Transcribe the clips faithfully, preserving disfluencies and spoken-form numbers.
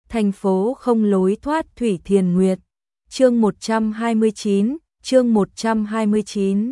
Thành phố không lối thoát Thủy Thiền Nguyệt. Chương một trăm hai mươi chín, chương một trăm hai mươi chín.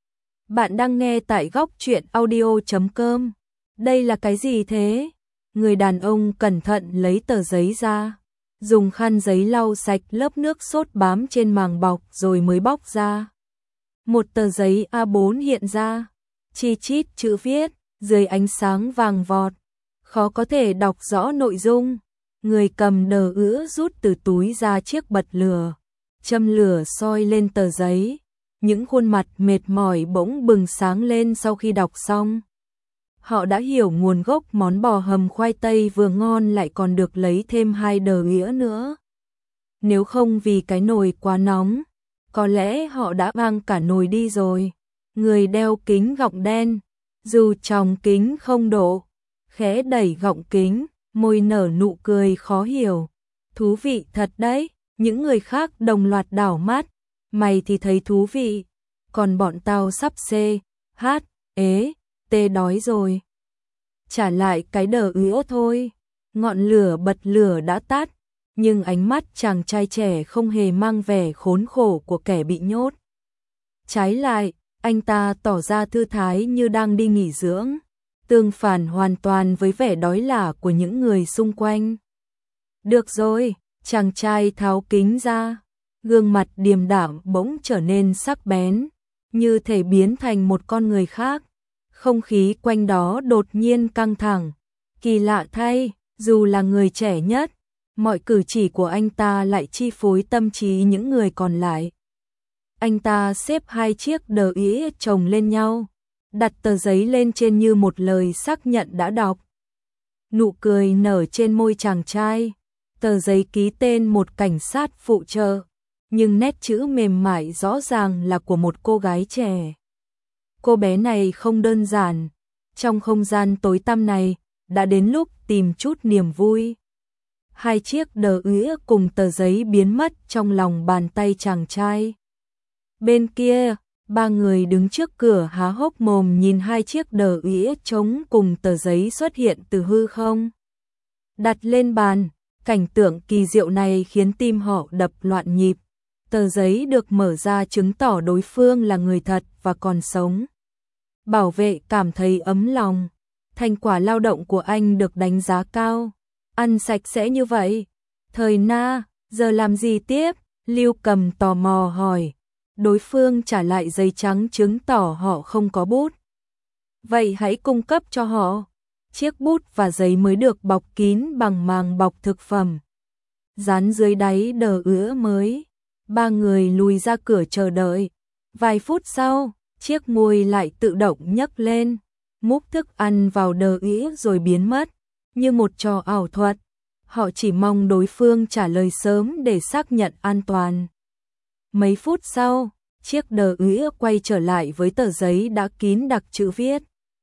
Bạn đang nghe tại góc truyện audio chấm com. Đây là cái gì thế? Người đàn ông cẩn thận lấy tờ giấy ra, dùng khăn giấy lau sạch lớp nước sốt bám trên màng bọc rồi mới bóc ra. Một tờ giấy A bốn hiện ra, chi chít chữ viết, dưới ánh sáng vàng vọt, khó có thể đọc rõ nội dung. Người cầm đờ ứa rút từ túi ra chiếc bật lửa, châm lửa soi lên tờ giấy. Những khuôn mặt mệt mỏi bỗng bừng sáng lên sau khi đọc xong. Họ đã hiểu nguồn gốc món bò hầm khoai tây vừa ngon lại còn được lấy thêm hai đờ ứa nữa. Nếu không vì cái nồi quá nóng, có lẽ họ đã văng cả nồi đi rồi. Người đeo kính gọng đen, dù tròng kính không độ, khẽ đẩy gọng kính, môi nở nụ cười khó hiểu. Thú vị thật đấy, những người khác đồng loạt đảo mắt. Mày thì thấy thú vị, còn bọn tao sắp xê, hát, ế, tê đói rồi. Trả lại cái đờ ứa thôi. Ngọn lửa bật lửa đã tắt, nhưng ánh mắt chàng trai trẻ không hề mang vẻ khốn khổ của kẻ bị nhốt. Trái lại, anh ta tỏ ra thư thái như đang đi nghỉ dưỡng, tương phản hoàn toàn với vẻ đói lả của những người xung quanh. Được rồi, chàng trai tháo kính ra, gương mặt điềm đạm bỗng trở nên sắc bén, như thể biến thành một con người khác. Không khí quanh đó đột nhiên căng thẳng. Kỳ lạ thay, dù là người trẻ nhất, mọi cử chỉ của anh ta lại chi phối tâm trí những người còn lại. Anh ta xếp hai chiếc đờ ứa chồng lên nhau, đặt tờ giấy lên trên như một lời xác nhận đã đọc. Nụ cười nở trên môi chàng trai. Tờ giấy ký tên một cảnh sát phụ trợ, nhưng nét chữ mềm mại rõ ràng là của một cô gái trẻ. Cô bé này không đơn giản. Trong không gian tối tăm này, đã đến lúc tìm chút niềm vui. Hai chiếc đờ ứa cùng tờ giấy biến mất trong lòng bàn tay chàng trai. Bên kia, ba người đứng trước cửa há hốc mồm nhìn hai chiếc đờ ứa trống cùng tờ giấy xuất hiện từ hư không. Đặt lên bàn, cảnh tượng kỳ diệu này khiến tim họ đập loạn nhịp. Tờ giấy được mở ra chứng tỏ đối phương là người thật và còn sống. Bảo vệ cảm thấy ấm lòng. Thành quả lao động của anh được đánh giá cao. Ăn sạch sẽ như vậy. Thời na, giờ làm gì tiếp? Lưu Cầm tò mò hỏi. Đối phương trả lại giấy trắng chứng tỏ họ không có bút. Vậy hãy cung cấp cho họ. Chiếc bút và giấy mới được bọc kín bằng màng bọc thực phẩm, dán dưới đáy đờ ứa mới. Ba người lùi ra cửa chờ đợi. Vài phút sau, chiếc môi lại tự động nhấc lên, múc thức ăn vào đờ ứa rồi biến mất, như một trò ảo thuật. Họ chỉ mong đối phương trả lời sớm để xác nhận an toàn. Mấy phút sau, chiếc đờ ứa quay trở lại với tờ giấy đã kín đặc chữ viết.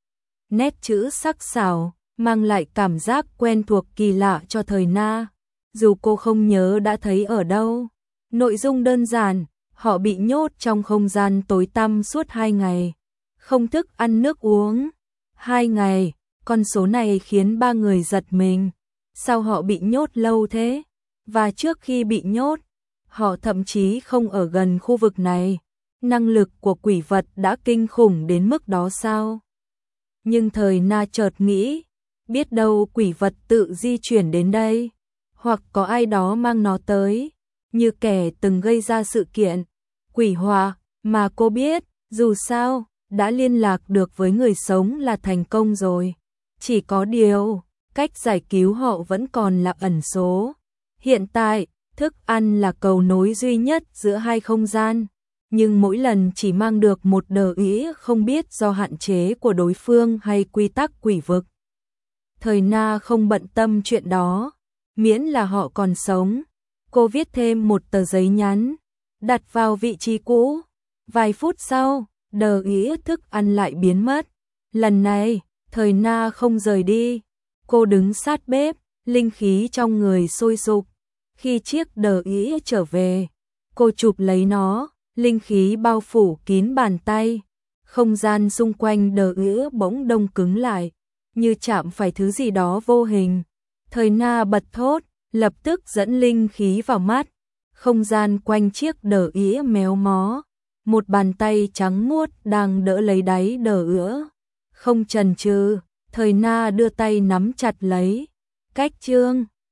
Nét chữ sắc sảo, mang lại cảm giác quen thuộc kỳ lạ cho thời na, dù cô không nhớ đã thấy ở đâu. Nội dung đơn giản, họ bị nhốt trong không gian tối tăm suốt hai ngày, không thức ăn nước uống. Hai ngày, con số này khiến ba người giật mình. Sao họ bị nhốt lâu thế? Và trước khi bị nhốt, họ thậm chí không ở gần khu vực này. Năng lực của quỷ vật đã kinh khủng đến mức đó sao? Nhưng thời na chợt nghĩ, biết đâu quỷ vật tự di chuyển đến đây, hoặc có ai đó mang nó tới, như kẻ từng gây ra sự kiện quỷ họa mà cô biết. Dù sao, đã liên lạc được với người sống là thành công rồi. Chỉ có điều, cách giải cứu họ vẫn còn là ẩn số. Hiện tại, thức ăn là cầu nối duy nhất giữa hai không gian, nhưng mỗi lần chỉ mang được một đờ ứa không biết do hạn chế của đối phương hay quy tắc quỷ vực. Thời na không bận tâm chuyện đó, miễn là họ còn sống. Cô viết thêm một tờ giấy nhắn, đặt vào vị trí cũ. Vài phút sau, đờ ứa thức ăn lại biến mất. Lần này, thời na không rời đi. Cô đứng sát bếp, linh khí trong người sôi sục. Khi chiếc đờ ứa trở về, cô chụp lấy nó, linh khí bao phủ kín bàn tay. Không gian xung quanh đờ ứa bỗng đông cứng lại, như chạm phải thứ gì đó vô hình. Thời na bật thốt, lập tức dẫn linh khí vào mắt, không gian quanh chiếc đờ ĩa méo mó, một bàn tay trắng muốt đang đỡ lấy đáy đờ ữa. Không chần chừ, Thời Na đưa tay nắm chặt lấy. Cách Trương